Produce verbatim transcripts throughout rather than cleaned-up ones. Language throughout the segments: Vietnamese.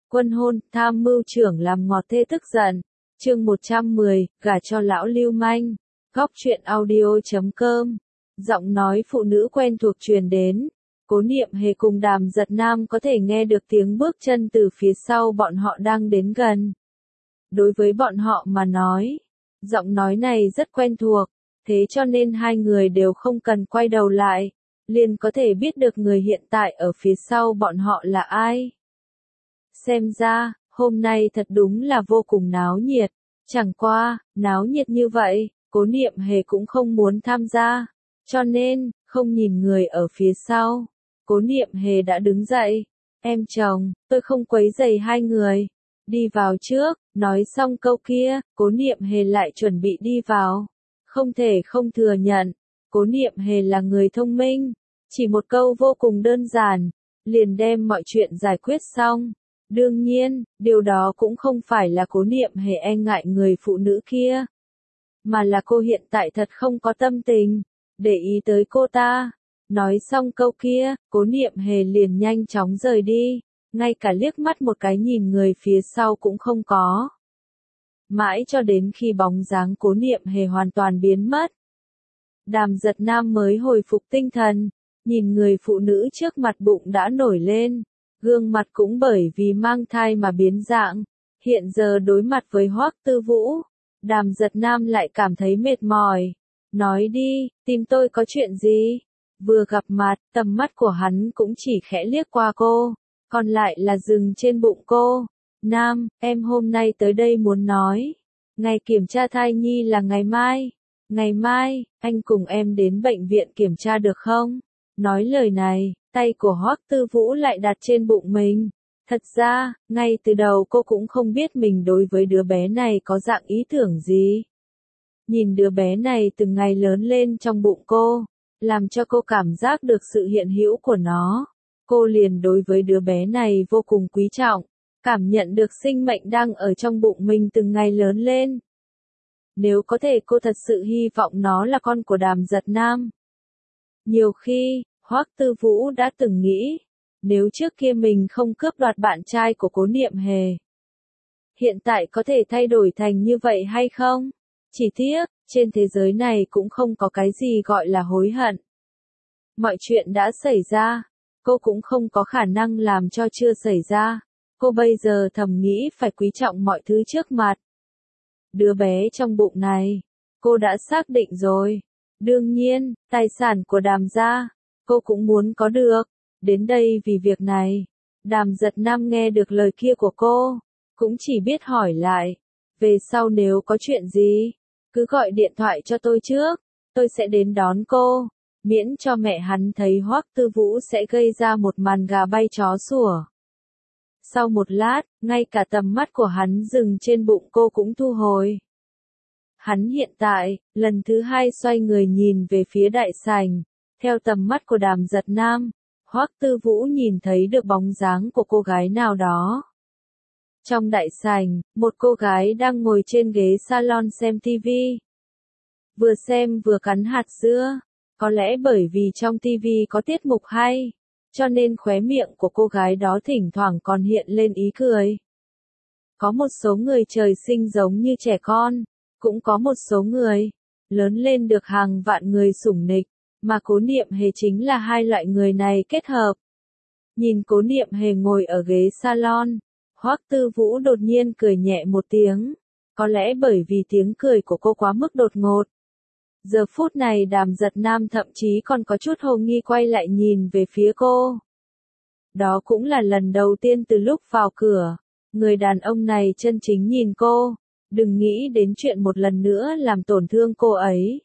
Quân hôn, tham mưu trưởng làm ngọt thê tức giận. Chương một trăm mười, gả cho lão lưu manh. Góc truyện audio chấm com. Giọng nói phụ nữ quen thuộc truyền đến. Cố Niệm Hề cùng Đàm Giật Nam có thể nghe được tiếng bước chân từ phía sau bọn họ đang đến gần. Đối với bọn họ mà nói, giọng nói này rất quen thuộc, thế cho nên hai người đều không cần quay đầu lại, liền có thể biết được người hiện tại ở phía sau bọn họ là ai. Xem ra, hôm nay thật đúng là vô cùng náo nhiệt, chẳng qua, náo nhiệt như vậy, Cố Niệm Hề cũng không muốn tham gia, cho nên, không nhìn người ở phía sau, Cố Niệm Hề đã đứng dậy, em chồng, tôi không quấy rầy hai người, đi vào trước, nói xong câu kia, Cố Niệm Hề lại chuẩn bị đi vào, không thể không thừa nhận, Cố Niệm Hề là người thông minh, chỉ một câu vô cùng đơn giản, liền đem mọi chuyện giải quyết xong. Đương nhiên, điều đó cũng không phải là Cố Niệm Hề e ngại người phụ nữ kia, mà là cô hiện tại thật không có tâm tình để ý tới cô ta. Nói xong câu kia, Cố Niệm Hề liền nhanh chóng rời đi, ngay cả liếc mắt một cái nhìn người phía sau cũng không có. Mãi cho đến khi bóng dáng Cố Niệm Hề hoàn toàn biến mất, Đàm Giật Nam mới hồi phục tinh thần, nhìn người phụ nữ trước mặt bụng đã nổi lên. Gương mặt cũng bởi vì mang thai mà biến dạng, hiện giờ đối mặt với Hoắc Tư Vũ, Đàm Giật Nam lại cảm thấy mệt mỏi. Nói đi, tìm tôi có chuyện gì? Vừa gặp mặt, tầm mắt của hắn cũng chỉ khẽ liếc qua cô, còn lại là dừng trên bụng cô. Nam, em hôm nay tới đây muốn nói, ngày kiểm tra thai nhi là ngày mai. Ngày mai, anh cùng em đến bệnh viện kiểm tra được không? Nói lời này, tay của Hoắc Tư Vũ lại đặt trên bụng mình. Thật ra, ngay từ đầu cô cũng không biết mình đối với đứa bé này có dạng ý tưởng gì. Nhìn đứa bé này từng ngày lớn lên trong bụng cô, làm cho cô cảm giác được sự hiện hữu của nó. Cô liền đối với đứa bé này vô cùng quý trọng, cảm nhận được sinh mệnh đang ở trong bụng mình từng ngày lớn lên. Nếu có thể cô thật sự hy vọng nó là con của Đàm Giật Nam. Nhiều khi, Hoắc Tư Vũ đã từng nghĩ, nếu trước kia mình không cướp đoạt bạn trai của Cố Niệm Hề, hiện tại có thể thay đổi thành như vậy hay không? Chỉ tiếc, trên thế giới này cũng không có cái gì gọi là hối hận. Mọi chuyện đã xảy ra, cô cũng không có khả năng làm cho chưa xảy ra. Cô bây giờ thầm nghĩ phải quý trọng mọi thứ trước mặt. Đứa bé trong bụng này, cô đã xác định rồi. Đương nhiên, tài sản của Đàm gia, cô cũng muốn có được. Đến đây vì việc này, Đàm Giật Nam nghe được lời kia của cô, cũng chỉ biết hỏi lại. Về sau nếu có chuyện gì, cứ gọi điện thoại cho tôi trước, tôi sẽ đến đón cô. Miễn cho mẹ hắn thấy Hoắc Tư Vũ sẽ gây ra một màn gà bay chó sủa. Sau một lát, ngay cả tầm mắt của hắn dừng trên bụng cô cũng thu hồi. Hắn hiện tại, lần thứ hai xoay người nhìn về phía đại sảnh, theo tầm mắt của Đàm Giật Nam, Hoắc Tư Vũ nhìn thấy được bóng dáng của cô gái nào đó. Trong đại sảnh, một cô gái đang ngồi trên ghế salon xem tivi. Vừa xem vừa cắn hạt dưa, có lẽ bởi vì trong tivi có tiết mục hay, cho nên khóe miệng của cô gái đó thỉnh thoảng còn hiện lên ý cười. Có một số người trời sinh giống như trẻ con, cũng có một số người lớn lên được hàng vạn người sủng nịch, mà Cố Niệm Hề chính là hai loại người này kết hợp. Nhìn Cố Niệm Hề ngồi ở ghế salon, Hoắc Tư Vũ đột nhiên cười nhẹ một tiếng, có lẽ bởi vì tiếng cười của cô quá mức đột ngột. Giờ phút này Đàm Giật Nam thậm chí còn có chút hồ nghi quay lại nhìn về phía cô. Đó cũng là lần đầu tiên từ lúc vào cửa, người đàn ông này chân chính nhìn cô, đừng nghĩ đến chuyện một lần nữa làm tổn thương cô ấy.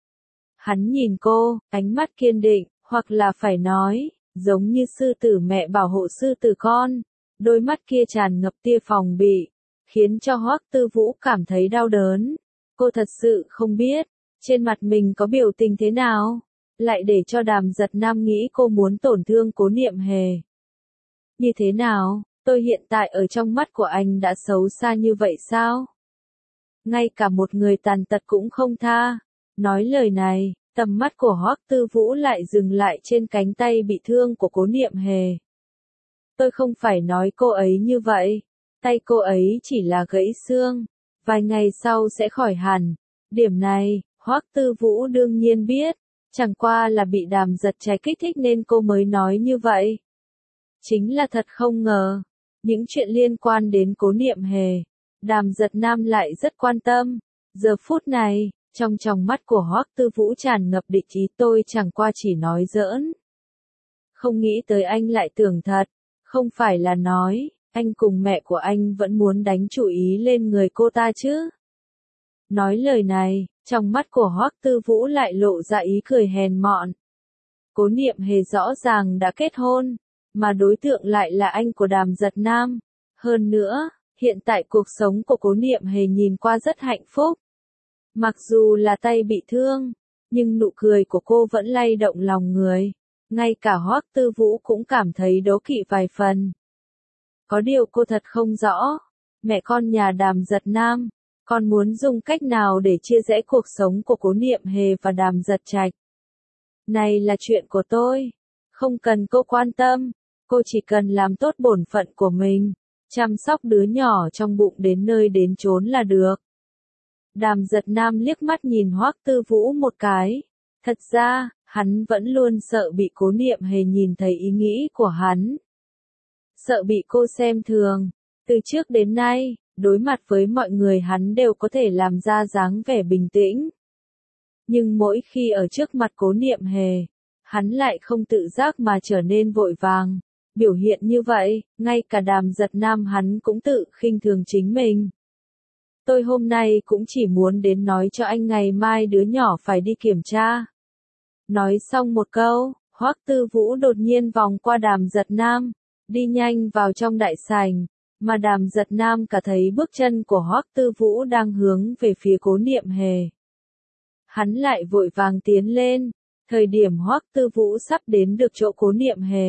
Hắn nhìn cô, ánh mắt kiên định, hoặc là phải nói, giống như sư tử mẹ bảo hộ sư tử con, đôi mắt kia tràn ngập tia phòng bị, khiến cho Hoắc Tư Vũ cảm thấy đau đớn. Cô thật sự không biết, trên mặt mình có biểu tình thế nào, lại để cho Đàm Giật Nam nghĩ cô muốn tổn thương Cố Niệm Hề. Như thế nào, tôi hiện tại ở trong mắt của anh đã xấu xa như vậy sao? Ngay cả một người tàn tật cũng không tha. Nói lời này, tầm mắt của Hoắc Tư Vũ lại dừng lại trên cánh tay bị thương của Cố Niệm Hề. Tôi không phải nói cô ấy như vậy. Tay cô ấy chỉ là gãy xương. Vài ngày sau sẽ khỏi hẳn. Điểm này, Hoắc Tư Vũ đương nhiên biết. Chẳng qua là bị Đàm Giật Trạch kích thích nên cô mới nói như vậy. Chính là thật không ngờ. Những chuyện liên quan đến Cố Niệm Hề, Đàm Giật Nam lại rất quan tâm. Giờ phút này, trong tròng mắt của Hoắc Tư Vũ tràn ngập địch ý, tôi chẳng qua chỉ nói giỡn. Không nghĩ tới anh lại tưởng thật, không phải là nói, anh cùng mẹ của anh vẫn muốn đánh chủ ý lên người cô ta chứ. Nói lời này, trong mắt của Hoắc Tư Vũ lại lộ ra ý cười hèn mọn. Cố Niệm Hề rõ ràng đã kết hôn, mà đối tượng lại là anh của Đàm Giật Nam. Hơn nữa, hiện tại cuộc sống của Cố Niệm Hề nhìn qua rất hạnh phúc. Mặc dù là tay bị thương, nhưng nụ cười của cô vẫn lay động lòng người. Ngay cả Hoắc Tư Vũ cũng cảm thấy đố kỵ vài phần. Có điều cô thật không rõ, mẹ con nhà Đàm Giật Nam, con muốn dùng cách nào để chia rẽ cuộc sống của Cố Niệm Hề và Đàm Giật Trạch. Này là chuyện của tôi, không cần cô quan tâm, cô chỉ cần làm tốt bổn phận của mình, chăm sóc đứa nhỏ trong bụng đến nơi đến chốn là được. Đàm Giật Nam liếc mắt nhìn Hoắc Tư Vũ một cái. Thật ra, hắn vẫn luôn sợ bị Cố Niệm Hề nhìn thấy ý nghĩ của hắn. Sợ bị cô xem thường. Từ trước đến nay, đối mặt với mọi người hắn đều có thể làm ra dáng vẻ bình tĩnh. Nhưng mỗi khi ở trước mặt Cố Niệm Hề, hắn lại không tự giác mà trở nên vội vàng. Biểu hiện như vậy, ngay cả Đàm Giật Nam hắn cũng tự khinh thường chính mình. Tôi hôm nay cũng chỉ muốn đến nói cho anh ngày mai đứa nhỏ phải đi kiểm tra. Nói xong một câu, Hoắc Tư Vũ đột nhiên vòng qua Đàm Giật Nam, đi nhanh vào trong đại sảnh, mà Đàm Giật Nam cả thấy bước chân của Hoắc Tư Vũ đang hướng về phía Cố Niệm Hề. Hắn lại vội vàng tiến lên, thời điểm Hoắc Tư Vũ sắp đến được chỗ Cố Niệm Hề.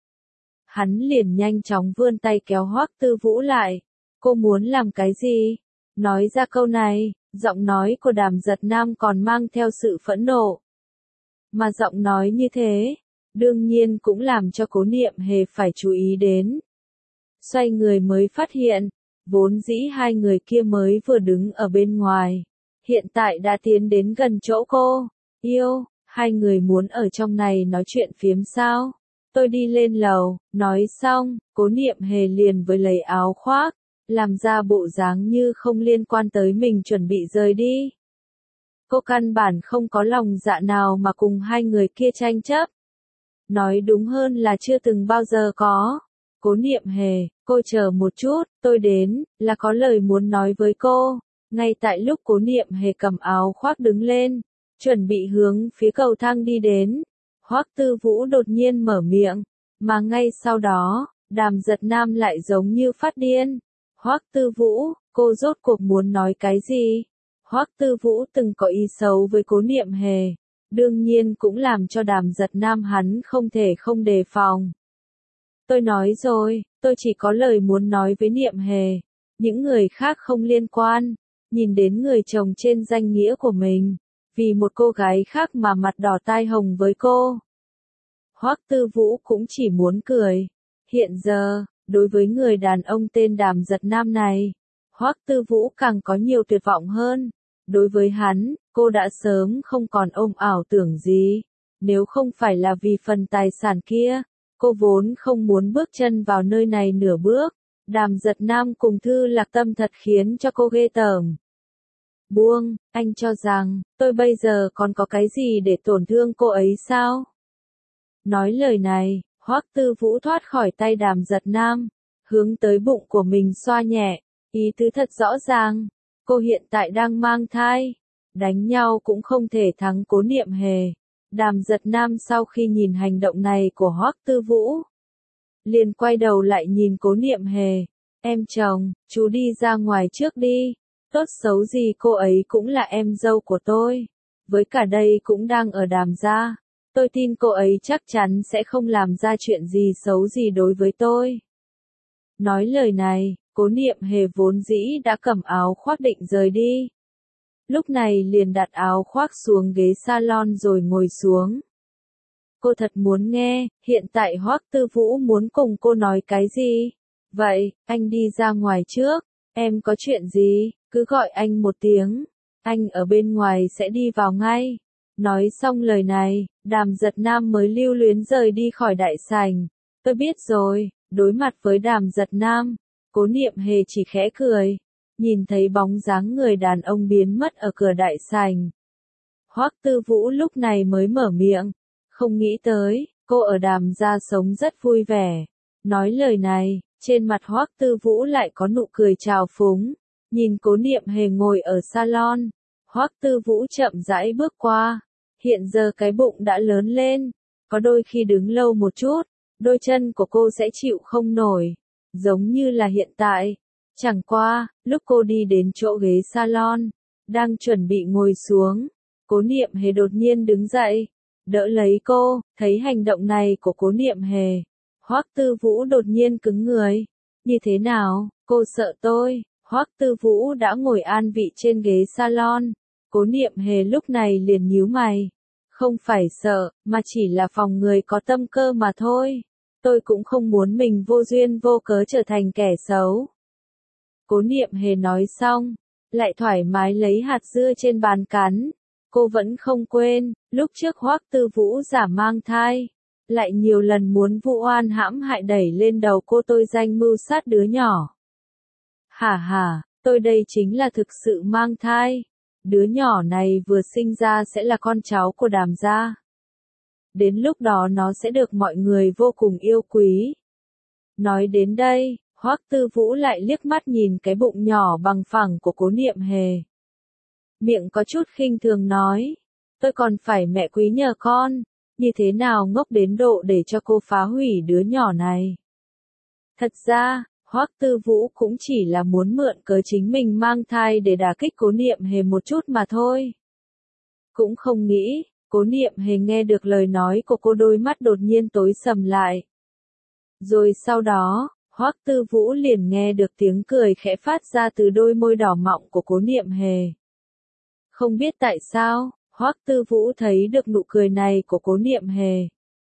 Hắn liền nhanh chóng vươn tay kéo Hoắc Tư Vũ lại. Cô muốn làm cái gì? Nói ra câu này, giọng nói của Đàm Giật Nam còn mang theo sự phẫn nộ. Mà giọng nói như thế, đương nhiên cũng làm cho Cố Niệm Hề phải chú ý đến. Xoay người mới phát hiện, vốn dĩ hai người kia mới vừa đứng ở bên ngoài, hiện tại đã tiến đến gần chỗ cô. Yêu, hai người muốn ở trong này nói chuyện phiếm sao? Tôi đi lên lầu, nói xong, Cố Niệm Hề liền với lấy áo khoác, làm ra bộ dáng như không liên quan tới mình chuẩn bị rời đi. Cô căn bản không có lòng dạ nào mà cùng hai người kia tranh chấp. Nói đúng hơn là chưa từng bao giờ có. Cố Niệm Hề, cô chờ một chút, tôi đến, là có lời muốn nói với cô. Ngay tại lúc Cố Niệm Hề cầm áo khoác đứng lên, chuẩn bị hướng phía cầu thang đi đến, Hoắc Tư Vũ đột nhiên mở miệng, mà ngay sau đó, Đàm Giật Nam lại giống như phát điên. Hoắc Tư Vũ, cô rốt cuộc muốn nói cái gì? Hoắc Tư Vũ từng có ý xấu với Cố Niệm Hề, đương nhiên cũng làm cho Đàm Giật Nam hắn không thể không đề phòng. Tôi nói rồi, tôi chỉ có lời muốn nói với Niệm Hề, những người khác không liên quan. Nhìn đến người chồng trên danh nghĩa của mình, vì một cô gái khác mà mặt đỏ tai hồng với cô. Hoắc Tư Vũ cũng chỉ muốn cười. Hiện giờ, đối với người đàn ông tên Đàm Giật Nam này, Hoắc Tư Vũ càng có nhiều tuyệt vọng hơn. Đối với hắn, cô đã sớm không còn ôm ảo tưởng gì. Nếu không phải là vì phần tài sản kia, cô vốn không muốn bước chân vào nơi này nửa bước. Đàm Giật Nam cùng Thư Lạc Tâm thật khiến cho cô ghê tởm. Buông, anh cho rằng, tôi bây giờ còn có cái gì để tổn thương cô ấy sao? Nói lời này, Hoắc Tư Vũ thoát khỏi tay Đàm Giật Nam, hướng tới bụng của mình xoa nhẹ, ý tứ thật rõ ràng, cô hiện tại đang mang thai, đánh nhau cũng không thể thắng Cố Niệm Hề. Đàm Giật Nam sau khi nhìn hành động này của Hoắc Tư Vũ, liền quay đầu lại nhìn Cố Niệm Hề, em chồng, chú đi ra ngoài trước đi. Tốt xấu gì cô ấy cũng là em dâu của tôi. Với cả đây cũng đang ở Đàm gia. Tôi tin cô ấy chắc chắn sẽ không làm ra chuyện gì xấu gì đối với tôi. Nói lời này, Cố Niệm Hề vốn dĩ đã cầm áo khoác định rời đi. Lúc này liền đặt áo khoác xuống ghế salon rồi ngồi xuống. Cô thật muốn nghe, hiện tại Hoắc Tư Vũ muốn cùng cô nói cái gì? Vậy, anh đi ra ngoài trước, em có chuyện gì, cứ gọi anh một tiếng, anh ở bên ngoài sẽ đi vào ngay. Nói xong lời này, Đàm Giật Nam mới lưu luyến rời đi khỏi đại sảnh. Tôi biết rồi, đối mặt với Đàm Giật Nam, Cố Niệm Hề chỉ khẽ cười, nhìn thấy bóng dáng người đàn ông biến mất ở cửa đại sảnh. Hoắc Tư Vũ lúc này mới mở miệng, không nghĩ tới, cô ở Đàm gia sống rất vui vẻ. Nói lời này, trên mặt Hoắc Tư Vũ lại có nụ cười trào phúng, nhìn Cố Niệm Hề ngồi ở salon, Hoắc Tư Vũ chậm rãi bước qua, hiện giờ cái bụng đã lớn lên, có đôi khi đứng lâu một chút, đôi chân của cô sẽ chịu không nổi, giống như là hiện tại. Chẳng qua, lúc cô đi đến chỗ ghế salon, đang chuẩn bị ngồi xuống, Cố Niệm Hề đột nhiên đứng dậy, đỡ lấy cô, thấy hành động này của Cố Niệm Hề. Hoắc Tư Vũ đột nhiên cứng người. Như thế nào, cô sợ tôi? Hoắc Tư Vũ đã ngồi an vị trên ghế salon. Cố Niệm Hề lúc này liền nhíu mày. Không phải sợ, mà chỉ là phòng người có tâm cơ mà thôi. Tôi cũng không muốn mình vô duyên vô cớ trở thành kẻ xấu. Cố Niệm Hề nói xong, lại thoải mái lấy hạt dưa trên bàn cắn. Cô vẫn không quên, lúc trước Hoắc Tư Vũ giả mang thai, lại nhiều lần muốn vu oan hãm hại đẩy lên đầu cô tôi danh mưu sát đứa nhỏ. Hả hả, tôi đây chính là thực sự mang thai. Đứa nhỏ này vừa sinh ra sẽ là con cháu của Đàm gia. Đến lúc đó nó sẽ được mọi người vô cùng yêu quý. Nói đến đây, Hoắc Tư Vũ lại liếc mắt nhìn cái bụng nhỏ bằng phẳng của Cố Niệm Hề. Miệng có chút khinh thường nói, tôi còn phải mẹ quý nhờ con, như thế nào ngốc đến độ để cho cô phá hủy đứa nhỏ này. Thật ra, Hoắc Tư Vũ cũng chỉ là muốn mượn cớ chính mình mang thai để đả kích Cố Niệm Hề một chút mà thôi. Cũng không nghĩ, Cố Niệm Hề nghe được lời nói của cô đôi mắt đột nhiên tối sầm lại. Rồi sau đó, Hoắc Tư Vũ liền nghe được tiếng cười khẽ phát ra từ đôi môi đỏ mọng của Cố Niệm Hề. Không biết tại sao, Hoắc Tư Vũ thấy được nụ cười này của Cố Niệm Hề.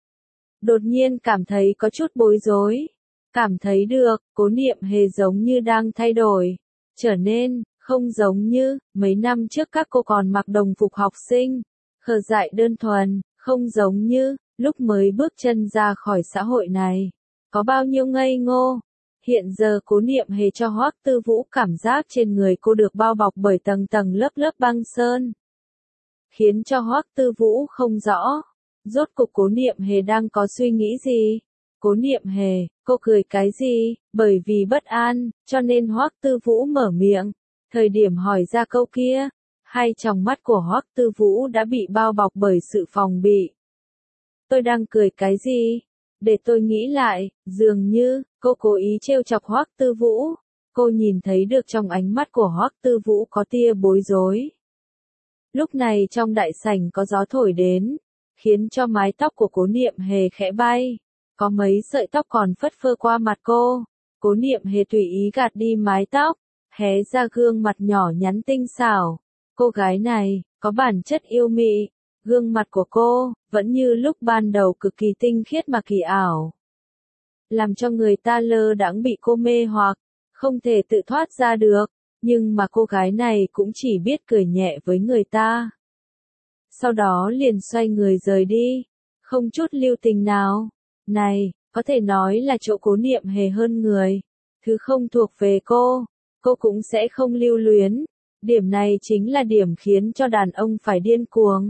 Đột nhiên cảm thấy có chút bối rối. Cảm thấy được, Cố Niệm Hề giống như đang thay đổi. Trở nên, không giống như, mấy năm trước các cô còn mặc đồng phục học sinh. Khờ dại đơn thuần, không giống như, lúc mới bước chân ra khỏi xã hội này. Có bao nhiêu ngây ngô. Hiện giờ Cố Niệm Hề cho Hoắc Tư Vũ cảm giác trên người cô được bao bọc bởi tầng tầng lớp lớp băng sơn. Khiến cho Hoắc Tư Vũ không rõ. Rốt cuộc Cố Niệm Hề đang có suy nghĩ gì? Cố Niệm Hề, cô cười cái gì? Bởi vì bất an, cho nên Hoắc Tư Vũ mở miệng. Thời điểm hỏi ra câu kia, hai tròng mắt của Hoắc Tư Vũ đã bị bao bọc bởi sự phòng bị. Tôi đang cười cái gì? Để tôi nghĩ lại, dường như, cô cố ý trêu chọc Hoắc Tư Vũ. Cô nhìn thấy được trong ánh mắt của Hoắc Tư Vũ có tia bối rối. Lúc này trong đại sảnh có gió thổi đến, khiến cho mái tóc của Cố Niệm Hề khẽ bay. Có mấy sợi tóc còn phất phơ qua mặt cô. Cố Niệm Hề tùy ý gạt đi mái tóc, hé ra gương mặt nhỏ nhắn tinh xảo. Cô gái này, có bản chất yêu mị. Gương mặt của cô, vẫn như lúc ban đầu cực kỳ tinh khiết mà kỳ ảo. Làm cho người ta lơ đãng bị cô mê hoặc, không thể tự thoát ra được. Nhưng mà cô gái này cũng chỉ biết cười nhẹ với người ta. Sau đó liền xoay người rời đi, không chút lưu tình nào. Này, có thể nói là chỗ Cố Niệm Hề hơn người. Thứ không thuộc về cô, cô cũng sẽ không lưu luyến. Điểm này chính là điểm khiến cho đàn ông phải điên cuồng.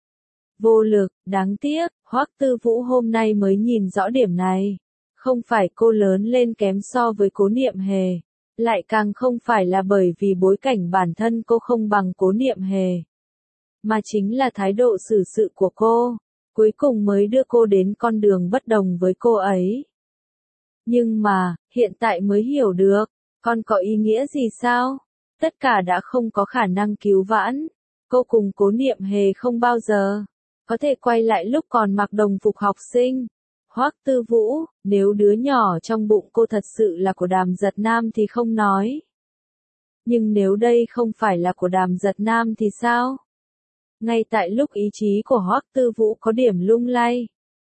Vô lực, đáng tiếc, Hoắc Tư Vũ hôm nay mới nhìn rõ điểm này. Không phải cô lớn lên kém so với Cố Niệm Hề. Lại càng không phải là bởi vì bối cảnh bản thân cô không bằng Cố Niệm Hề. Mà chính là thái độ xử sự của cô. Cuối cùng mới đưa cô đến con đường bất đồng với cô ấy. Nhưng mà, hiện tại mới hiểu được, còn có ý nghĩa gì sao? Tất cả đã không có khả năng cứu vãn. Cô cùng Cố Niệm Hề không bao giờ có thể quay lại lúc còn mặc đồng phục học sinh. Hoắc Tư Vũ, nếu đứa nhỏ trong bụng cô thật sự là của Đàm Giật Nam thì không nói. Nhưng nếu đây không phải là của Đàm Giật Nam thì sao? Ngay tại lúc ý chí của Hoắc Tư Vũ có điểm lung lay,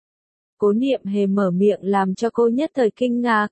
Cố Niệm Hề mở miệng làm cho cô nhất thời kinh ngạc.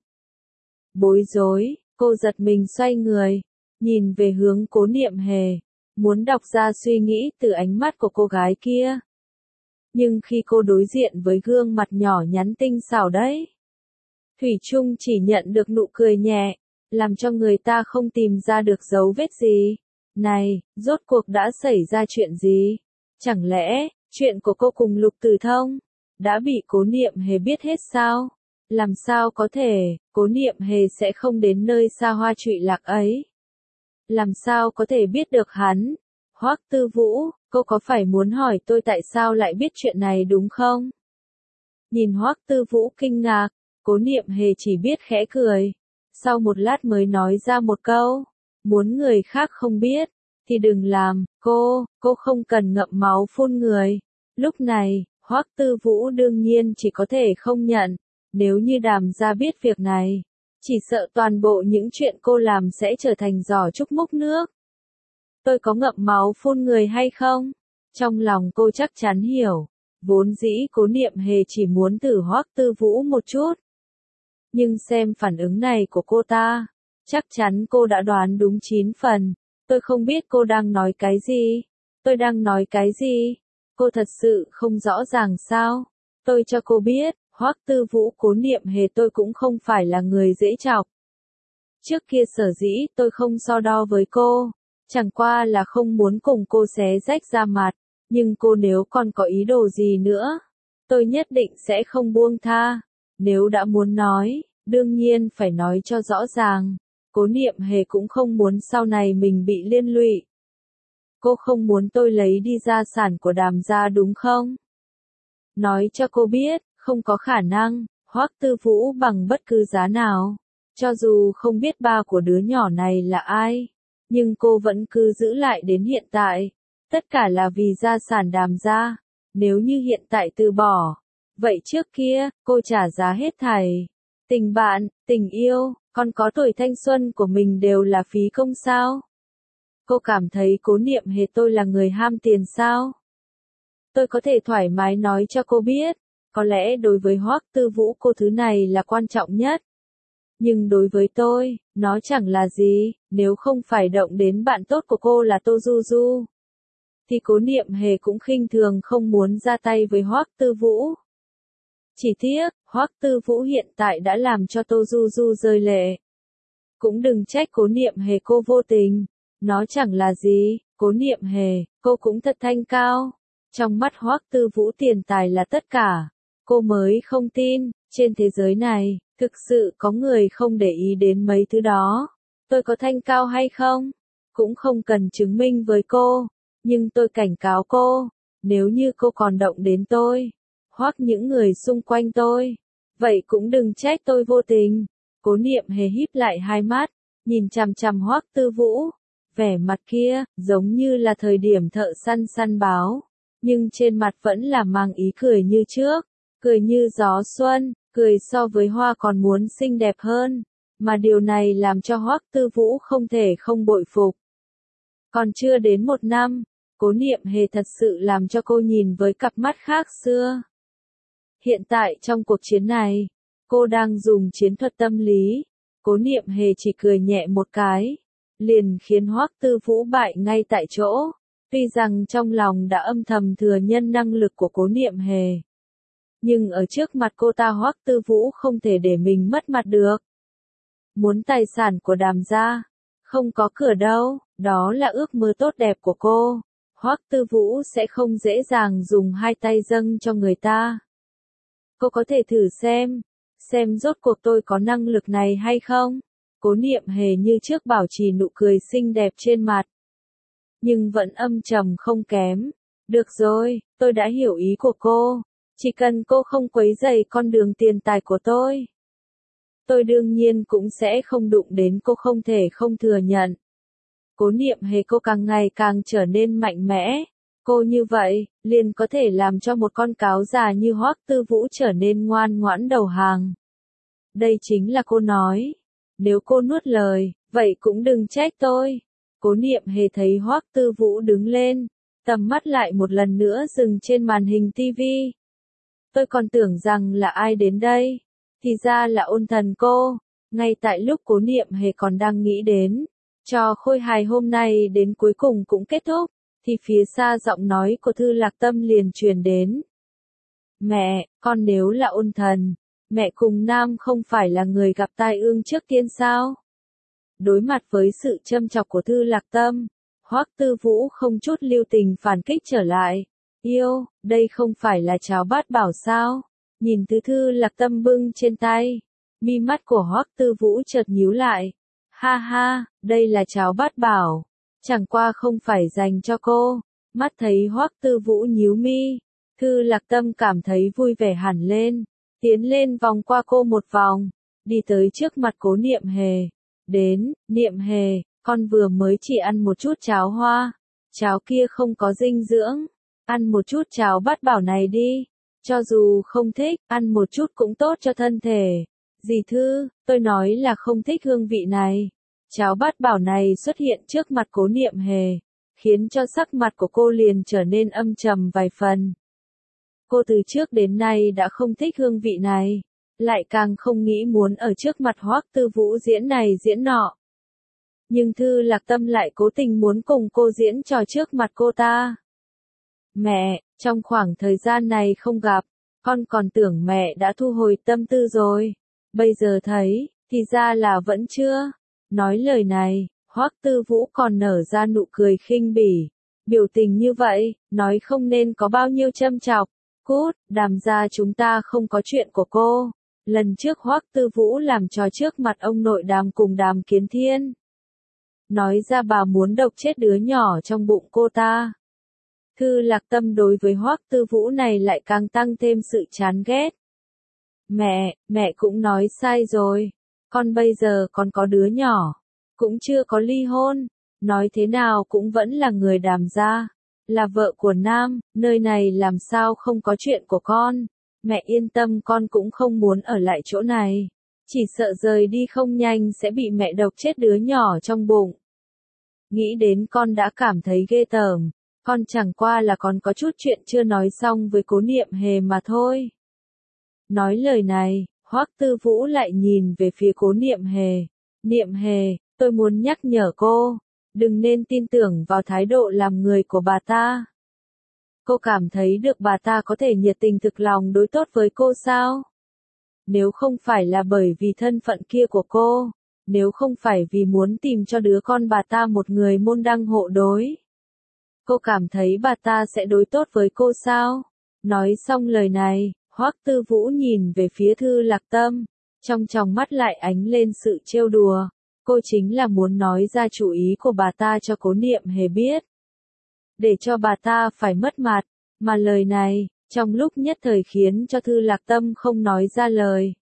Bối rối, cô giật mình xoay người, nhìn về hướng Cố Niệm Hề, muốn đọc ra suy nghĩ từ ánh mắt của cô gái kia. Nhưng khi cô đối diện với gương mặt nhỏ nhắn tinh xảo đấy, thủy chung chỉ nhận được nụ cười nhẹ, làm cho người ta không tìm ra được dấu vết gì. Này, rốt cuộc đã xảy ra chuyện gì? Chẳng lẽ, chuyện của cô cùng Lục Tử Thông đã bị Cố Niệm Hề biết hết sao? Làm sao có thể, Cố Niệm Hề sẽ không đến nơi xa hoa trụy lạc ấy? Làm sao có thể biết được hắn? Hoắc Tư Vũ, cô có phải muốn hỏi tôi tại sao lại biết chuyện này đúng không? Nhìn Hoắc Tư Vũ kinh ngạc, Cố Niệm Hề chỉ biết khẽ cười. Sau một lát mới nói ra một câu, muốn người khác không biết, thì đừng làm, cô, cô không cần ngậm máu phun người. Lúc này, Hoắc Tư Vũ đương nhiên chỉ có thể không nhận, nếu như Đàm gia biết việc này, chỉ sợ toàn bộ những chuyện cô làm sẽ trở thành giỏ trúc múc nước. Tôi có ngậm máu phun người hay không? Trong lòng cô chắc chắn hiểu, vốn dĩ Cố Niệm Hề chỉ muốn thử Hoắc Tư Vũ một chút. Nhưng xem phản ứng này của cô ta, chắc chắn cô đã đoán đúng chín phần. Tôi không biết cô đang nói cái gì. Tôi đang nói cái gì? Cô thật sự không rõ ràng sao? Tôi cho cô biết, Hoắc Tư Vũ Cố Niệm Hề tôi cũng không phải là người dễ chọc. Trước kia sở dĩ tôi không so đo với cô, chẳng qua là không muốn cùng cô xé rách da mặt, nhưng cô nếu còn có ý đồ gì nữa, tôi nhất định sẽ không buông tha. Nếu đã muốn nói, đương nhiên phải nói cho rõ ràng. Cố Niệm Hề cũng không muốn sau này mình bị liên lụy. Cô không muốn tôi lấy đi gia sản của Đàm gia đúng không? Nói cho cô biết, không có khả năng, Hoắc Tư Vũ bằng bất cứ giá nào. Cho dù không biết ba của đứa nhỏ này là ai, nhưng cô vẫn cứ giữ lại đến hiện tại. Tất cả là vì gia sản Đàm gia. Nếu như hiện tại từ bỏ, vậy trước kia, cô trả giá hết thảy. Tình bạn, tình yêu, còn có tuổi thanh xuân của mình đều là phí công sao? Cô cảm thấy Cố Niệm Hề tôi là người ham tiền sao? Tôi có thể thoải mái nói cho cô biết, có lẽ đối với Hoắc Tư Vũ cô thứ này là quan trọng nhất. Nhưng đối với tôi, nó chẳng là gì, nếu không phải động đến bạn tốt của cô là Tô Du Du, thì Cố Niệm Hề cũng khinh thường không muốn ra tay với Hoắc Tư Vũ. Chỉ tiếc, Hoắc Tư Vũ hiện tại đã làm cho Tô Du Du rơi lệ. Cũng đừng trách Cố Niệm Hề cô vô tình, nó chẳng là gì, Cố Niệm Hề, cô cũng thật thanh cao. Trong mắt Hoắc Tư Vũ tiền tài là tất cả, cô mới không tin, trên thế giới này, thực sự có người không để ý đến mấy thứ đó. Tôi có thanh cao hay không? Cũng không cần chứng minh với cô, nhưng tôi cảnh cáo cô, nếu như cô còn động đến tôi, hoặc những người xung quanh tôi, vậy cũng đừng trách tôi vô tình. Cố Niệm Hề híp lại hai mắt, nhìn chằm chằm Hoắc Tư Vũ, vẻ mặt kia, giống như là thời điểm thợ săn săn báo, nhưng trên mặt vẫn là mang ý cười như trước, cười như gió xuân, cười so với hoa còn muốn xinh đẹp hơn, mà điều này làm cho Hoắc Tư Vũ không thể không bội phục. Còn chưa đến một năm, Cố Niệm Hề thật sự làm cho cô nhìn với cặp mắt khác xưa. Hiện tại trong cuộc chiến này, cô đang dùng chiến thuật tâm lý. Cố Niệm Hề chỉ cười nhẹ một cái, liền khiến Hoắc Tư Vũ bại ngay tại chỗ. Tuy rằng trong lòng đã âm thầm thừa nhận năng lực của Cố Niệm Hề, nhưng ở trước mặt cô ta Hoắc Tư Vũ không thể để mình mất mặt được. Muốn tài sản của Đàm gia, không có cửa đâu, đó là ước mơ tốt đẹp của cô. Hoắc Tư Vũ sẽ không dễ dàng dùng hai tay dâng cho người ta. Cô có thể thử xem, xem rốt cuộc tôi có năng lực này hay không? Cố Niệm Hề như trước bảo trì nụ cười xinh đẹp trên mặt, nhưng vẫn âm trầm không kém. Được rồi, tôi đã hiểu ý của cô. Chỉ cần cô không quấy rầy con đường tiền tài của tôi, tôi đương nhiên cũng sẽ không đụng đến cô, không thể không thừa nhận. Cố Niệm Hề cô càng ngày càng trở nên mạnh mẽ. Cô như vậy, liền có thể làm cho một con cáo già như Hoắc Tư Vũ trở nên ngoan ngoãn đầu hàng. Đây chính là cô nói. Nếu cô nuốt lời, vậy cũng đừng trách tôi. Cố Niệm Hề thấy Hoắc Tư Vũ đứng lên, tầm mắt lại một lần nữa dừng trên màn hình tivi. tôi còn tưởng rằng là ai đến đây. Thì ra là Ôn Thần cô. Ngay tại lúc Cố Niệm Hề còn đang nghĩ đến, trò khôi hài hôm nay đến cuối cùng cũng kết thúc, thì phía xa giọng nói của Thư Lạc Tâm liền truyền đến. Mẹ, con nếu là Ôn Thần, mẹ cùng Nam không phải là người gặp tai ương trước tiên sao? Đối mặt với sự châm chọc của Thư Lạc Tâm, Hoắc Tư Vũ không chút lưu tình phản kích trở lại. Yêu, đây không phải là cháo bát bảo sao? Nhìn thứ Thư Lạc Tâm bưng trên tay, mi mắt của Hoắc Tư Vũ chợt nhíu lại. Ha ha, đây là cháo bát bảo, chẳng qua không phải dành cho cô. Mắt thấy Hoắc Tư Vũ nhíu mi, Thư Lạc Tâm cảm thấy vui vẻ hẳn lên, tiến lên vòng qua cô một vòng, đi tới trước mặt Cố Niệm Hề. Đến, Niệm Hề, con vừa mới chỉ ăn một chút cháo hoa, cháo kia không có dinh dưỡng, ăn một chút cháo bát bảo này đi, cho dù không thích, ăn một chút cũng tốt cho thân thể. Dì Thư, tôi nói là không thích hương vị này. Cháo bát bảo này xuất hiện trước mặt Cố Niệm Hề, khiến cho sắc mặt của cô liền trở nên âm trầm vài phần. Cô từ trước đến nay đã không thích hương vị này, lại càng không nghĩ muốn ở trước mặt Hoắc Tư Vũ diễn này diễn nọ. Nhưng Thư Lạc Tâm lại cố tình muốn cùng cô diễn trò trước mặt cô ta. Mẹ, trong khoảng thời gian này không gặp, con còn tưởng mẹ đã thu hồi tâm tư rồi. Bây giờ thấy, thì ra là vẫn chưa. Nói lời này, Hoắc Tư Vũ còn nở ra nụ cười khinh bỉ. Biểu tình như vậy, nói không nên có bao nhiêu châm chọc. Cút, Đàm gia chúng ta không có chuyện của cô. Lần trước Hoắc Tư Vũ làm trò trước mặt ông nội Đàm cùng Đàm Kiến Thiên. Nói ra bà muốn độc chết đứa nhỏ trong bụng cô ta. Thư Lạc Tâm đối với Hoắc Tư Vũ này lại càng tăng thêm sự chán ghét. Mẹ, mẹ cũng nói sai rồi. Con bây giờ còn có đứa nhỏ, cũng chưa có ly hôn, nói thế nào cũng vẫn là người Đàm gia, là vợ của Nam, nơi này làm sao không có chuyện của con. Mẹ yên tâm, con cũng không muốn ở lại chỗ này, chỉ sợ rời đi không nhanh sẽ bị mẹ độc chết đứa nhỏ trong bụng. Nghĩ đến con đã cảm thấy ghê tởm, con chẳng qua là còn có chút chuyện chưa nói xong với Cố Niệm Hề mà thôi. Nói lời này, Hoắc Tư Vũ lại nhìn về phía Cố Niệm Hề. Niệm Hề, tôi muốn nhắc nhở cô, đừng nên tin tưởng vào thái độ làm người của bà ta. Cô cảm thấy được bà ta có thể nhiệt tình thực lòng đối tốt với cô sao? Nếu không phải là bởi vì thân phận kia của cô, nếu không phải vì muốn tìm cho đứa con bà ta một người môn đăng hộ đối, cô cảm thấy bà ta sẽ đối tốt với cô sao? Nói xong lời này, Hoắc Tư Vũ nhìn về phía Thư Lạc Tâm, trong tròng mắt lại ánh lên sự trêu đùa. Cô chính là muốn nói ra chủ ý của bà ta cho Cố Niệm Hề biết, để cho bà ta phải mất mặt, mà lời này, trong lúc nhất thời khiến cho Thư Lạc Tâm không nói ra lời.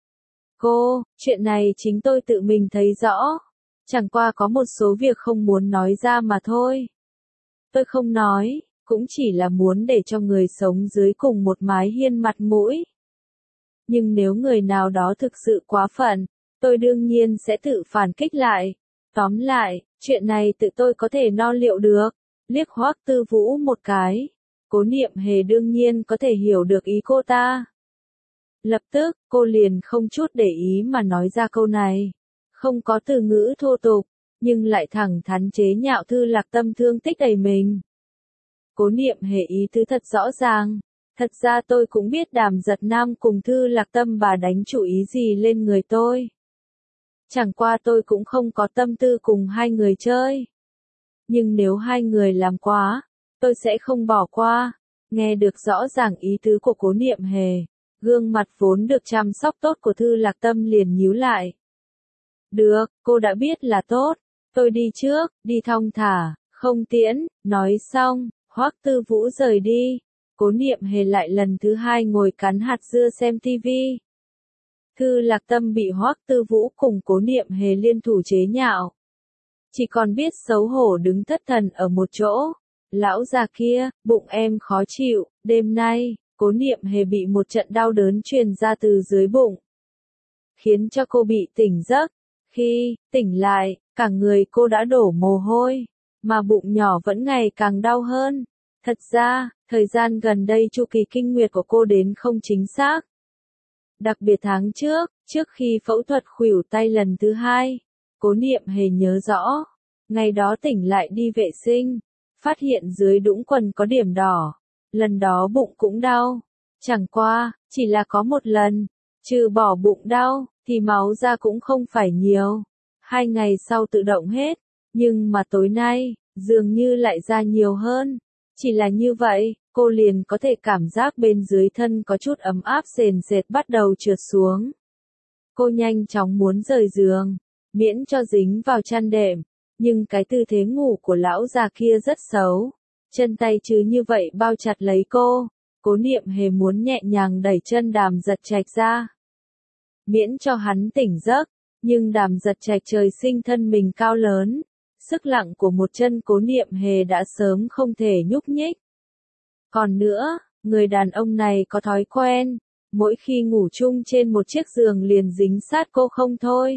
Cô, chuyện này chính tôi tự mình thấy rõ, chẳng qua có một số việc không muốn nói ra mà thôi. Tôi không nói, cũng chỉ là muốn để cho người sống dưới cùng một mái hiên mặt mũi. Nhưng nếu người nào đó thực sự quá phận, tôi đương nhiên sẽ tự phản kích lại. Tóm lại, chuyện này tự tôi có thể no liệu được. Liếc Hoắc Tư Vũ một cái, Cố Niệm Hề đương nhiên có thể hiểu được ý cô ta. Lập tức, cô liền không chút để ý mà nói ra câu này. Không có từ ngữ thô tục, nhưng lại thẳng thắn chế nhạo Thư Lạc Tâm thương tích đầy mình. Cố Niệm Hề ý tứ thật rõ ràng. Thật ra tôi cũng biết Đàm Giật Nam cùng Thư Lạc Tâm bà đánh chủ ý gì lên người tôi. Chẳng qua tôi cũng không có tâm tư cùng hai người chơi. Nhưng nếu hai người làm quá, tôi sẽ không bỏ qua. Nghe được rõ ràng ý tứ của Cố Niệm Hề, gương mặt vốn được chăm sóc tốt của Thư Lạc Tâm liền nhíu lại. Được, cô đã biết là tốt. Tôi đi trước, đi thong thả, không tiễn. Nói xong, Hoắc Tư Vũ rời đi. Cố Niệm Hề lại lần thứ hai ngồi cắn hạt dưa xem tivi. Thư Lạc Tâm bị Hoắc Tư Vũ cùng Cố Niệm Hề liên thủ chế nhạo. Chỉ còn biết xấu hổ đứng thất thần ở một chỗ. Lão già kia, bụng em khó chịu, đêm nay, Cố Niệm Hề bị một trận đau đớn truyền ra từ dưới bụng, khiến cho cô bị tỉnh giấc. Khi tỉnh lại, cả người cô đã đổ mồ hôi, mà bụng nhỏ vẫn ngày càng đau hơn. Thật ra, Thời gian gần đây chu kỳ kinh nguyệt của cô đến không chính xác. Đặc biệt tháng trước, trước khi phẫu thuật khuỷu tay lần thứ hai, Cố Niệm Hề nhớ rõ. Ngày đó tỉnh lại đi vệ sinh, phát hiện dưới đũng quần có điểm đỏ. Lần đó bụng cũng đau. Chẳng qua, chỉ là có một lần. Trừ bỏ bụng đau, thì máu ra cũng không phải nhiều. Hai ngày sau tự động hết. Nhưng mà tối nay, dường như lại ra nhiều hơn. Chỉ là như vậy, cô liền có thể cảm giác bên dưới thân có chút ấm áp sền sệt bắt đầu trượt xuống. Cô nhanh chóng muốn rời giường, miễn cho dính vào chăn đệm. Nhưng cái tư thế ngủ của lão già kia rất xấu. Chân tay chứ như vậy bao chặt lấy cô. Cố Niệm Hề muốn nhẹ nhàng đẩy chân Đàm Giật Trạch ra, miễn cho hắn tỉnh giấc. Nhưng Đàm Giật Trạch trời sinh thân mình cao lớn. Sức nặng của một chân Cố Niệm Hề đã sớm không thể nhúc nhích. Còn nữa, người đàn ông này có thói quen. Mỗi khi ngủ chung trên một chiếc giường liền dính sát cô không thôi.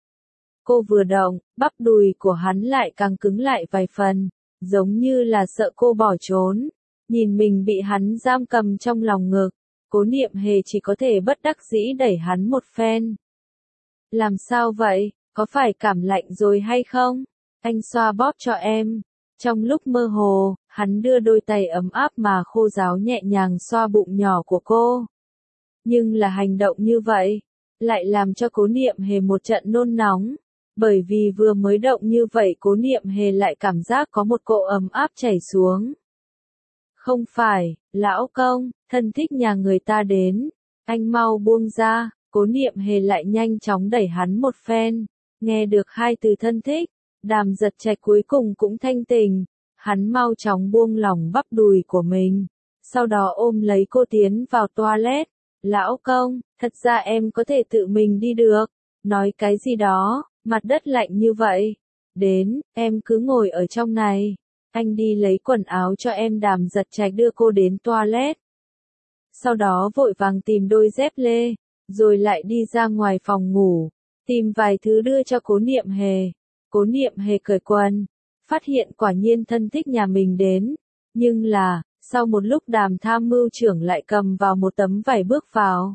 Cô vừa động, bắp đùi của hắn lại càng cứng lại vài phần, giống như là sợ cô bỏ trốn. Nhìn mình bị hắn giam cầm trong lòng ngực, Cố Niệm Hề chỉ có thể bất đắc dĩ đẩy hắn một phen. Làm sao vậy, có phải cảm lạnh rồi hay không? Anh xoa bóp cho em. Trong lúc mơ hồ, hắn đưa đôi tay ấm áp mà khô ráo nhẹ nhàng xoa bụng nhỏ của cô. Nhưng là hành động như vậy, lại làm cho Cố Niệm Hề một trận nôn nóng. Bởi vì vừa mới động như vậy Cố Niệm Hề lại cảm giác có một cỗ ấm áp chảy xuống. Không phải, lão công, thân thích nhà người ta đến. Anh mau buông ra. Cố Niệm Hề lại nhanh chóng đẩy hắn một phen. Nghe được hai từ thân thích, Đàm Giật Trạch cuối cùng cũng thanh tỉnh. Hắn mau chóng buông lỏng bắp đùi của mình. Sau đó ôm lấy cô tiến vào toilet. Lão công, thật ra em có thể tự mình đi được. Nói cái gì đó, mặt đất lạnh như vậy. Đến, em cứ ngồi ở trong này. Anh đi lấy quần áo cho em. Đàm Giật Trạch đưa cô đến toilet. Sau đó vội vàng tìm đôi dép lê. Rồi lại đi ra ngoài phòng ngủ. Tìm vài thứ đưa cho Cố Niệm Hề. Cố Niệm Hề cởi quần. Phát hiện quả nhiên thân thích nhà mình đến. Nhưng là, sau một lúc Đàm tham mưu trưởng lại cầm vào một tấm vải bước vào.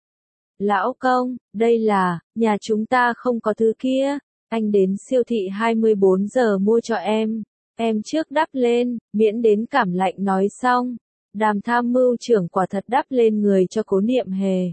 Lão công, đây là, nhà chúng ta không có thứ kia. Anh đến siêu thị hai mươi bốn giờ mua cho em. Em trước đắp lên, miễn đến cảm lạnh. Nói xong, Đàm tham mưu trưởng quả thật đắp lên người cho Cố Niệm Hề.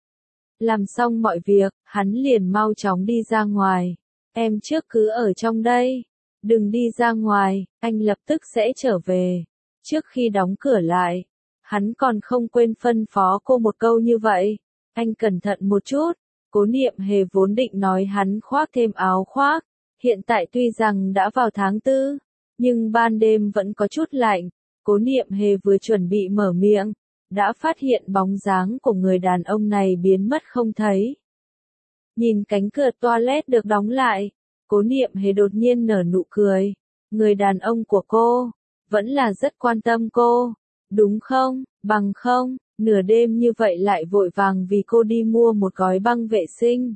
Làm xong mọi việc, hắn liền mau chóng đi ra ngoài. Em trước cứ ở trong đây. Đừng đi ra ngoài, anh lập tức sẽ trở về. Trước khi đóng cửa lại, hắn còn không quên phân phó cô một câu như vậy. Anh cẩn thận một chút. Cố Niệm Hề vốn định nói hắn khoác thêm áo khoác. Hiện tại tuy rằng đã vào tháng tư, nhưng ban đêm vẫn có chút lạnh. Cố Niệm Hề vừa chuẩn bị mở miệng, đã phát hiện bóng dáng của người đàn ông này biến mất không thấy. Nhìn cánh cửa toilet được đóng lại, Cố Niệm Hề đột nhiên nở nụ cười. Người đàn ông của cô, vẫn là rất quan tâm cô, đúng không? Bằng không, nửa đêm như vậy lại vội vàng vì cô đi mua một gói băng vệ sinh.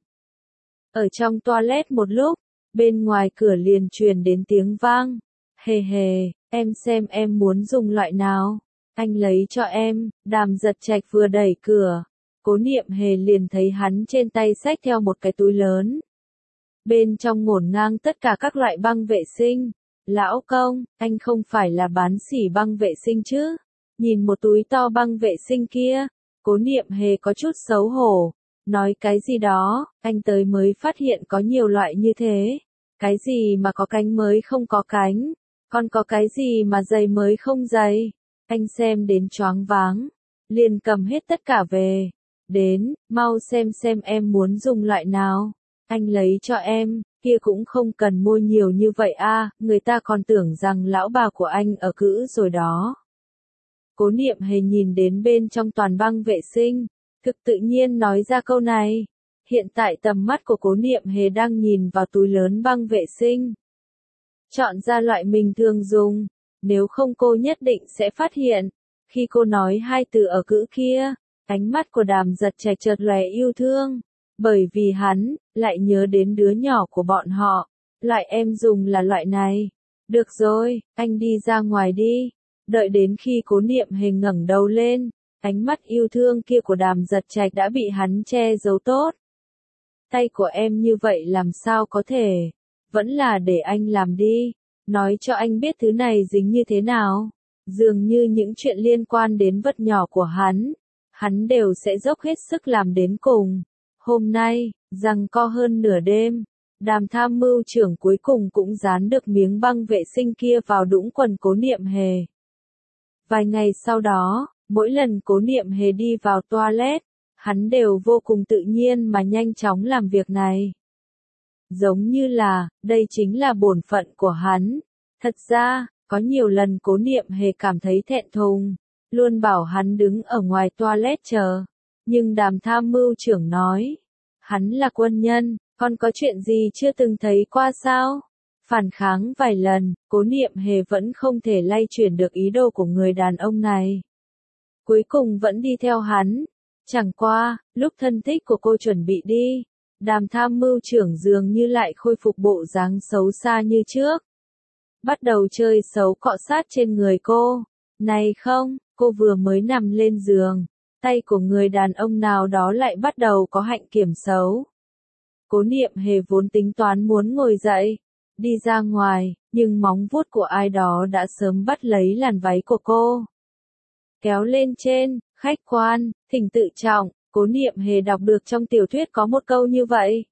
Ở trong toilet một lúc, bên ngoài cửa liền truyền đến tiếng vang. Hề hề, em xem em muốn dùng loại nào? Anh lấy cho em. Đàm Giật Trạch vừa đẩy cửa, Cố Niệm Hề liền thấy hắn trên tay xách theo một cái túi lớn. Bên trong ngổn ngang tất cả các loại băng vệ sinh. Lão công, anh không phải là bán xỉ băng vệ sinh chứ? Nhìn một túi to băng vệ sinh kia, Cố Niệm Hề có chút xấu hổ. Nói cái gì đó, anh tới mới phát hiện có nhiều loại như thế. Cái gì mà có cánh mới không có cánh? Còn có cái gì mà giày mới không giày? Anh xem đến choáng váng, liền cầm hết tất cả về. Đến, mau xem xem em muốn dùng loại nào. Anh lấy cho em, kia cũng không cần mua nhiều như vậy a, người ta còn tưởng rằng lão bà của anh ở cữ rồi đó. Cố Niệm Hề nhìn đến bên trong toàn băng vệ sinh, thực tự nhiên nói ra câu này. Hiện tại tầm mắt của Cố Niệm Hề đang nhìn vào túi lớn băng vệ sinh. Chọn ra loại mình thường dùng, nếu không cô nhất định sẽ phát hiện. Khi cô nói hai từ ở cữ kia, ánh mắt của Đàm Giật Trạch chợt lóe yêu thương. Bởi vì hắn, lại nhớ đến đứa nhỏ của bọn họ. Loại em dùng là loại này. Được rồi, anh đi ra ngoài đi. Đợi đến khi Cố Niệm Hề ngẩng đầu lên, ánh mắt yêu thương kia của Đàm Giật Trạch đã bị hắn che giấu tốt. Tay của em như vậy làm sao có thể, vẫn là để anh làm đi, nói cho anh biết thứ này dính như thế nào. Dường như những chuyện liên quan đến vật nhỏ của hắn, hắn đều sẽ dốc hết sức làm đến cùng. Hôm nay, giằng co hơn nửa đêm, Đàm tham mưu trưởng cuối cùng cũng dán được miếng băng vệ sinh kia vào đũng quần Cố Niệm Hề. Vài ngày sau đó, mỗi lần Cố Niệm Hề đi vào toilet, hắn đều vô cùng tự nhiên mà nhanh chóng làm việc này. Giống như là, đây chính là bổn phận của hắn. Thật ra, có nhiều lần Cố Niệm Hề cảm thấy thẹn thùng, luôn bảo hắn đứng ở ngoài toilet chờ. Nhưng Đàm tham mưu trưởng nói, hắn là quân nhân, còn có chuyện gì chưa từng thấy qua sao? Phản kháng vài lần, Cố Niệm Hề vẫn không thể lay chuyển được ý đồ của người đàn ông này. Cuối cùng vẫn đi theo hắn. Chẳng qua, lúc thân thích của cô chuẩn bị đi, Đàm tham mưu trưởng dường như lại khôi phục bộ dáng xấu xa như trước. Bắt đầu chơi xấu cọ sát trên người cô. Này không, cô vừa mới nằm lên giường, tay của người đàn ông nào đó lại bắt đầu có hạnh kiểm xấu. Cố Niệm Hề vốn tính toán muốn ngồi dậy, đi ra ngoài, nhưng móng vuốt của ai đó đã sớm bắt lấy làn váy của cô. Kéo lên trên, khách quan, thỉnh tự trọng, Cố Niệm Hề đọc được trong tiểu thuyết có một câu như vậy.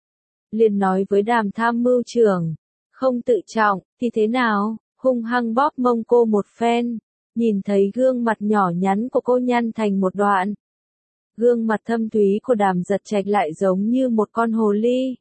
Liền nói với Đàm tham mưu trưởng, không tự trọng, thì thế nào, hung hăng bóp mông cô một phen, nhìn thấy gương mặt nhỏ nhắn của cô nhăn thành một đoạn. Gương mặt thâm thúy của Đàm Giật Trạch lại giống như một con hồ ly.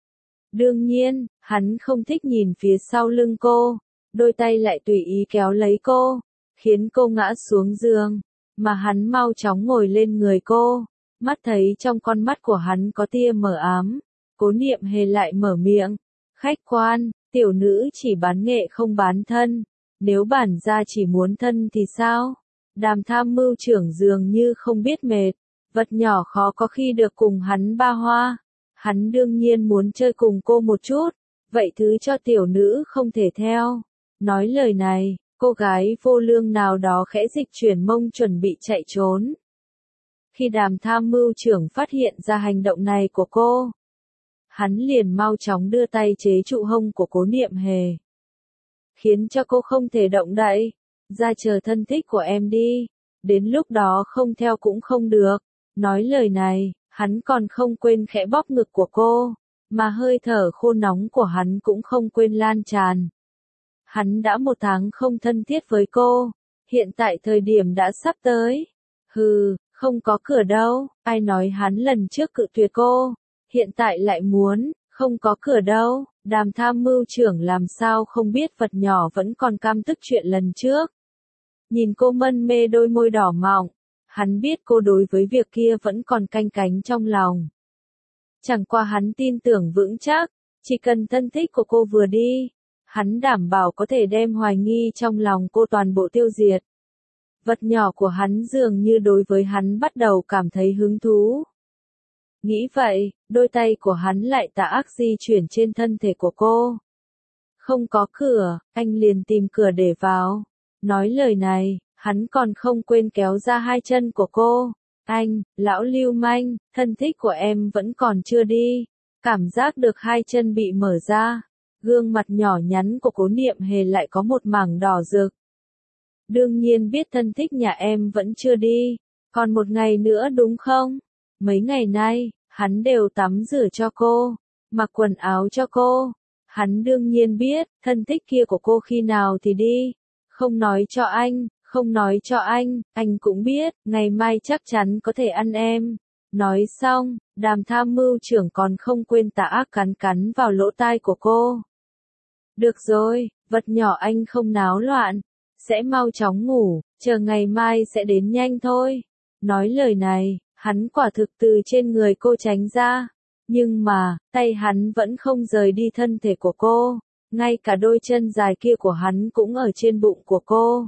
Đương nhiên, hắn không thích nhìn phía sau lưng cô, đôi tay lại tùy ý kéo lấy cô, khiến cô ngã xuống giường, mà hắn mau chóng ngồi lên người cô, mắt thấy trong con mắt của hắn có tia mờ ám. Cố Niệm Hề lại mở miệng, khách quan, tiểu nữ chỉ bán nghệ không bán thân, nếu bản gia chỉ muốn thân thì sao? Đàm tham mưu trưởng dường như không biết mệt, vật nhỏ khó có khi được cùng hắn ba hoa. Hắn đương nhiên muốn chơi cùng cô một chút, vậy thứ cho tiểu nữ không thể theo. Nói lời này, cô gái vô lương nào đó khẽ dịch chuyển mông chuẩn bị chạy trốn. Khi Đàm tham mưu trưởng phát hiện ra hành động này của cô, hắn liền mau chóng đưa tay chế trụ hông của Cố Niệm Hề, khiến cho cô không thể động đậy. Ra chờ thân thích của em đi, đến lúc đó không theo cũng không được. Nói lời này, hắn còn không quên khẽ bóp ngực của cô, mà hơi thở khô nóng của hắn cũng không quên lan tràn. Hắn đã một tháng không thân thiết với cô, hiện tại thời điểm đã sắp tới. Hừ, không có cửa đâu, ai nói hắn lần trước cự tuyệt cô, hiện tại lại muốn, không có cửa đâu. Đàm tham mưu trưởng làm sao không biết vật nhỏ vẫn còn căm tức chuyện lần trước. Nhìn cô mân mê đôi môi đỏ mọng, hắn biết cô đối với việc kia vẫn còn canh cánh trong lòng. Chẳng qua hắn tin tưởng vững chắc, chỉ cần thân thích của cô vừa đi, hắn đảm bảo có thể đem hoài nghi trong lòng cô toàn bộ tiêu diệt. Vật nhỏ của hắn dường như đối với hắn bắt đầu cảm thấy hứng thú. Nghĩ vậy, đôi tay của hắn lại tà ác di chuyển trên thân thể của cô. Không có cửa, anh liền tìm cửa để vào. Nói lời này, hắn còn không quên kéo ra hai chân của cô. Anh, lão lưu manh, thân thích của em vẫn còn chưa đi. Cảm giác được hai chân bị mở ra, gương mặt nhỏ nhắn của Cố Niệm Hề lại có một mảng đỏ rực. Đương nhiên biết thân thích nhà em vẫn chưa đi, còn một ngày nữa đúng không? Mấy ngày nay, hắn đều tắm rửa cho cô, mặc quần áo cho cô. Hắn đương nhiên biết, thân thích kia của cô khi nào thì đi. Không nói cho anh, không nói cho anh, anh cũng biết, ngày mai chắc chắn có thể ăn em. Nói xong, Đàm tham mưu trưởng còn không quên tà ác cắn cắn vào lỗ tai của cô. Được rồi, vật nhỏ anh không náo loạn, sẽ mau chóng ngủ, chờ ngày mai sẽ đến nhanh thôi. Nói lời này, hắn quả thực từ trên người cô tránh ra, nhưng mà, tay hắn vẫn không rời đi thân thể của cô, ngay cả đôi chân dài kia của hắn cũng ở trên bụng của cô.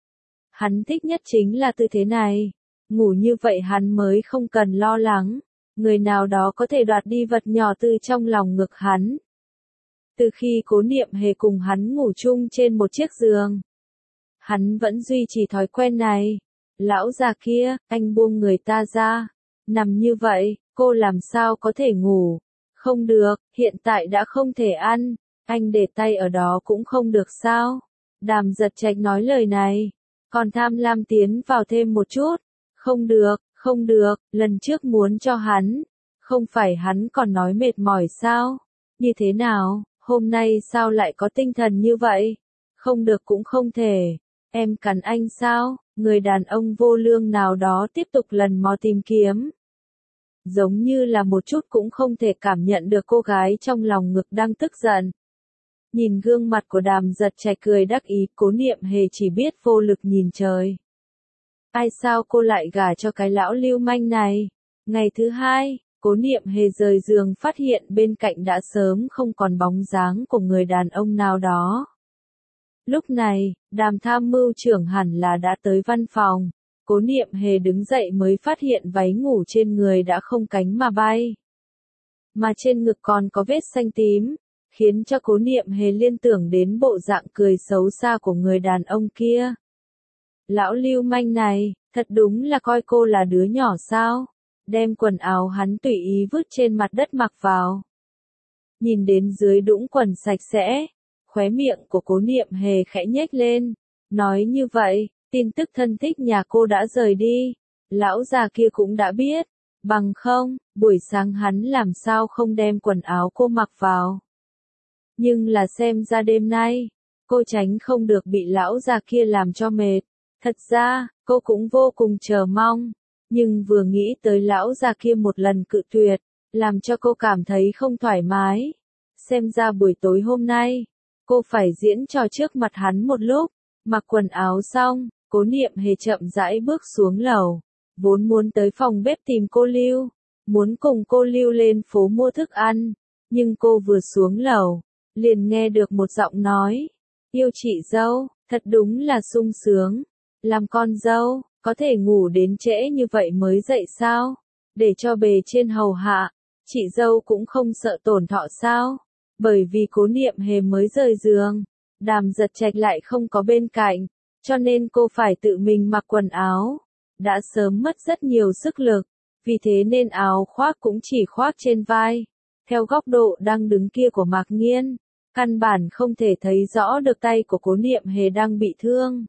Hắn thích nhất chính là tư thế này, ngủ như vậy hắn mới không cần lo lắng, người nào đó có thể đoạt đi vật nhỏ từ trong lòng ngực hắn. Từ khi Cố Niệm Hề cùng hắn ngủ chung trên một chiếc giường, Hắn vẫn duy trì thói quen này. Lão già kia, anh buông người ta ra. Nằm như vậy, cô làm sao có thể ngủ? Không được, hiện tại đã không thể ăn. Anh để tay ở đó cũng không được sao? Đàm Giật Trạch nói lời này. Còn tham lam tiến vào thêm một chút. Không được, không được, lần trước muốn cho hắn. Không phải hắn còn nói mệt mỏi sao? Như thế nào, hôm nay sao lại có tinh thần như vậy? Không được cũng không thể. Em cắn anh sao? Người đàn ông vô lương nào đó tiếp tục lần mò tìm kiếm. Giống như là một chút cũng không thể cảm nhận được cô gái trong lòng ngực đang tức giận. Nhìn gương mặt của Đàm Giật Trạch cười đắc ý, Cố Niệm Hề chỉ biết vô lực nhìn trời. Ai sao cô lại gả cho cái lão lưu manh này? Ngày thứ hai, Cố Niệm Hề rời giường phát hiện bên cạnh đã sớm không còn bóng dáng của người đàn ông nào đó. Lúc này, Đàm tham mưu trưởng hẳn là đã tới văn phòng. Cố Niệm Hề đứng dậy mới phát hiện váy ngủ trên người đã không cánh mà bay. Mà trên ngực còn có vết xanh tím, khiến cho Cố Niệm Hề liên tưởng đến bộ dạng cười xấu xa của người đàn ông kia. Lão lưu manh này, thật đúng là coi cô là đứa nhỏ sao? Đem quần áo hắn tùy ý vứt trên mặt đất mặc vào. Nhìn đến dưới đũng quần sạch sẽ, khóe miệng của Cố Niệm Hề khẽ nhếch lên. Nói như vậy, tin tức thân thích nhà cô đã rời đi. Lão già kia cũng đã biết. Bằng không, buổi sáng hắn làm sao không đem quần áo cô mặc vào. Nhưng là xem ra đêm nay, cô tránh không được bị lão già kia làm cho mệt. Thật ra, cô cũng vô cùng chờ mong. Nhưng vừa nghĩ tới lão già kia một lần cự tuyệt, làm cho cô cảm thấy không thoải mái. Xem ra buổi tối hôm nay, cô phải diễn trò trước mặt hắn một lúc. Mặc quần áo xong, Cố Niệm Hề chậm rãi bước xuống lầu. Vốn muốn tới phòng bếp tìm cô Lưu, muốn cùng cô Lưu lên phố mua thức ăn. Nhưng cô vừa xuống lầu, liền nghe được một giọng nói. Yêu chị dâu, thật đúng là sung sướng. Làm con dâu, có thể ngủ đến trễ như vậy mới dậy sao? Để cho bề trên hầu hạ, chị dâu cũng không sợ tổn thọ sao? Bởi vì Cố Niệm Hề mới rời giường, Đàm Giật Trạch lại không có bên cạnh, cho nên cô phải tự mình mặc quần áo. Đã sớm mất rất nhiều sức lực, vì thế nên áo khoác cũng chỉ khoác trên vai. Theo góc độ đang đứng kia của Mạc Nghiên, căn bản không thể thấy rõ được tay của Cố Niệm Hề đang bị thương.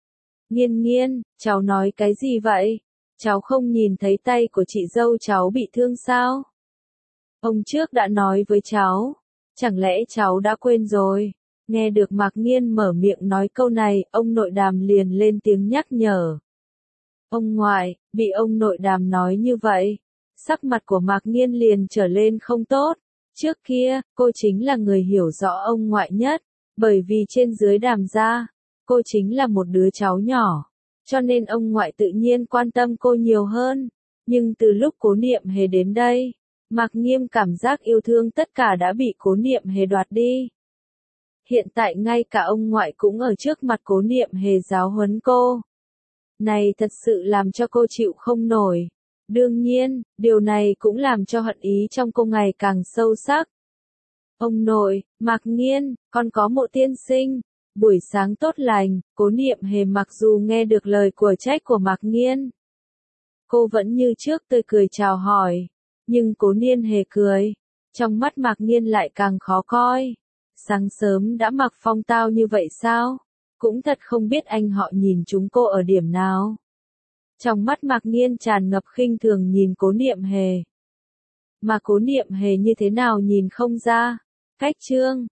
Nghiên nghiên, cháu nói cái gì vậy? Cháu không nhìn thấy tay của chị dâu cháu bị thương sao? Ông trước đã nói với cháu, chẳng lẽ cháu đã quên rồi? Nghe được Mạc Nghiên mở miệng nói câu này, ông nội Đàm liền lên tiếng nhắc nhở. Ông ngoại, bị ông nội Đàm nói như vậy, sắc mặt của Mạc Nghiên liền trở lên không tốt. Trước kia, cô chính là người hiểu rõ ông ngoại nhất, bởi vì trên dưới Đàm gia, cô chính là một đứa cháu nhỏ, cho nên ông ngoại tự nhiên quan tâm cô nhiều hơn. Nhưng từ lúc Cố Niệm Hề đến đây, Mạc Nghiên cảm giác yêu thương tất cả đã bị Cố Niệm Hề đoạt đi. Hiện tại ngay cả ông ngoại cũng ở trước mặt Cố Niệm Hề giáo huấn cô. Này thật sự làm cho cô chịu không nổi. Đương nhiên, điều này cũng làm cho hận ý trong cô ngày càng sâu sắc. Ông nội, Mạc Nghiên, con có một tiên sinh. Buổi sáng tốt lành, Cố Niệm Hề mặc dù nghe được lời của trách của Mạc Nghiên. Cô vẫn như trước tươi cười chào hỏi. Nhưng Cố Niên Hề cười. Trong mắt Mạc Nghiên lại càng khó coi. Sáng sớm đã mặc phong tao như vậy sao? Cũng thật không biết anh họ nhìn chúng cô ở điểm nào. Trong mắt Mạc Nghiên tràn ngập khinh thường nhìn Cố Niệm Hề. Mà Cố Niệm Hề như thế nào nhìn không ra. Cách chương,